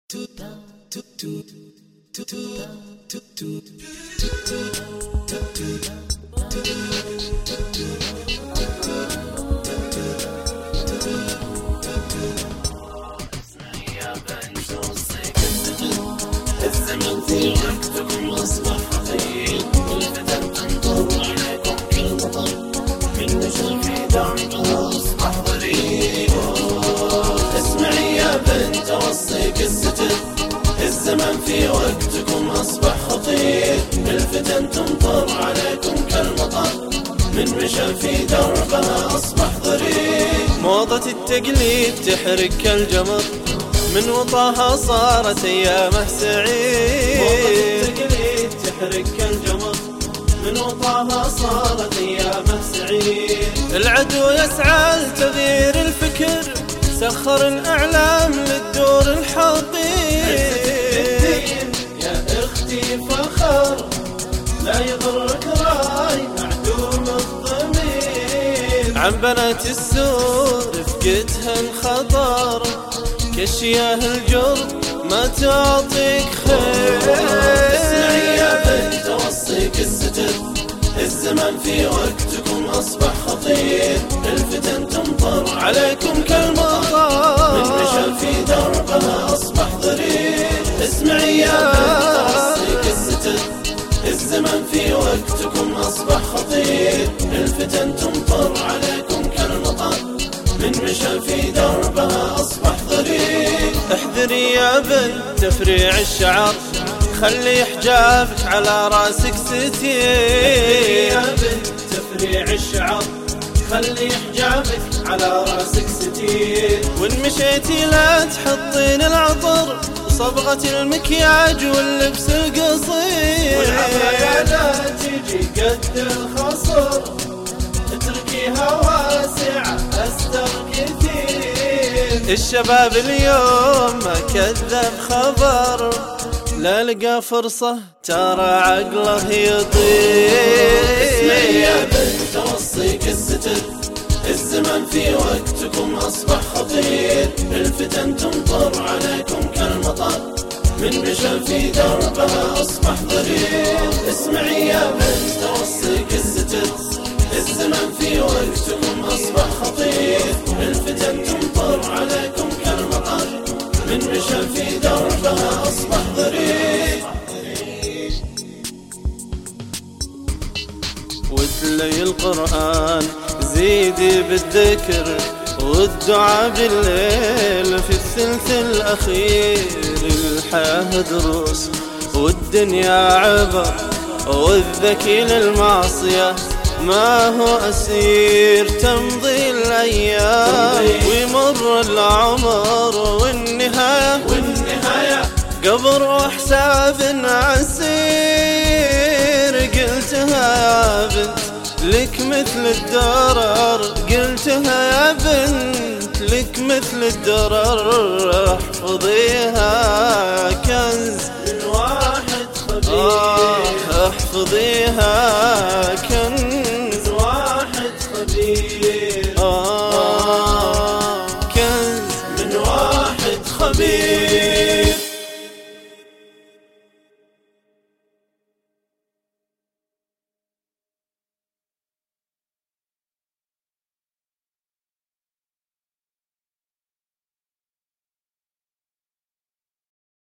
الزمن في وقتكم أصبح خطير، والفتن تنظر عليكم كالمطر، من نجم في دربها أصبح ضرير. اسمعي يا بنت وصيك الستر، الزمن في وقتكم أصبح خطير، الفتن تمطر عليكم كالمطر، من مشى في دربها أصبح ضرير. موضة التقليد تحرق كالجمر، من وطاها صارت أيامه سعيد. موضة التقليد تحرق كالجمر، من وطاها صارت أيامه سعيد. العدو يسعى لتغيير الفكر، سخر الأعلام للدور الحقير. يا أختي فخر، لا يضرك راي معدوم الضمير، عن بنات السور رفقتها الخطر، كشياه الجرب ما تعطيك خير. اسمعي يا بنت وصيك الستر، الزمن في وقتكم أصبح خطير، الفتن تمطر عليكم كالمطر، من مشى في دربها أصبح ضرير. اسمعي يا بنت وصيك الستر، الزمن في وقتكم أصبح خطير، الفتن تمطر عليكم كالمطر، من مشى في دربها أصبح ضرير. احذري يا بنت تفريع الشعر، خلي حجابك على راسك ستير. يا بنت تفريع الشعر، خلي حجابك على راسك ستير. وان مشيتي لا تحطين العطر، صبغة المكياج واللبس القصير، والعباية لا تجي قد الخصر، اتركيها واسعة أستر كثير. الشباب اليوم ما كذب خبر، لا لقى فرصة ترى عقله يطير. اسمعي يا بنت وصيك الستر، الزمن في وقتكم أصبح خطير، الفتن تمطر عليكم كالمطر، من مشى في دربها أصبح ضرير. اسمعي يا بنت وصيك الستر، الزمن في وقتكم أصبح خطير، الفتن تمطر عليكم كالمطر، من مشى في دربها أصبح ضرير. وتلي القرآن زيدي بالذكر، والدعاء بالليل في الثلث الأخير. الحياة دروس والدنيا عبر، والذكي للمعصية ما هو أسير. تمضي الأيام ويمر العمر، والنهاية قبر وحساب عسير. قلتها يا بنت لك مثل الدرر، قلتها يا بنت لك مثل الدرر، احفظيها كنز من واحد خبير، احفظيها كنز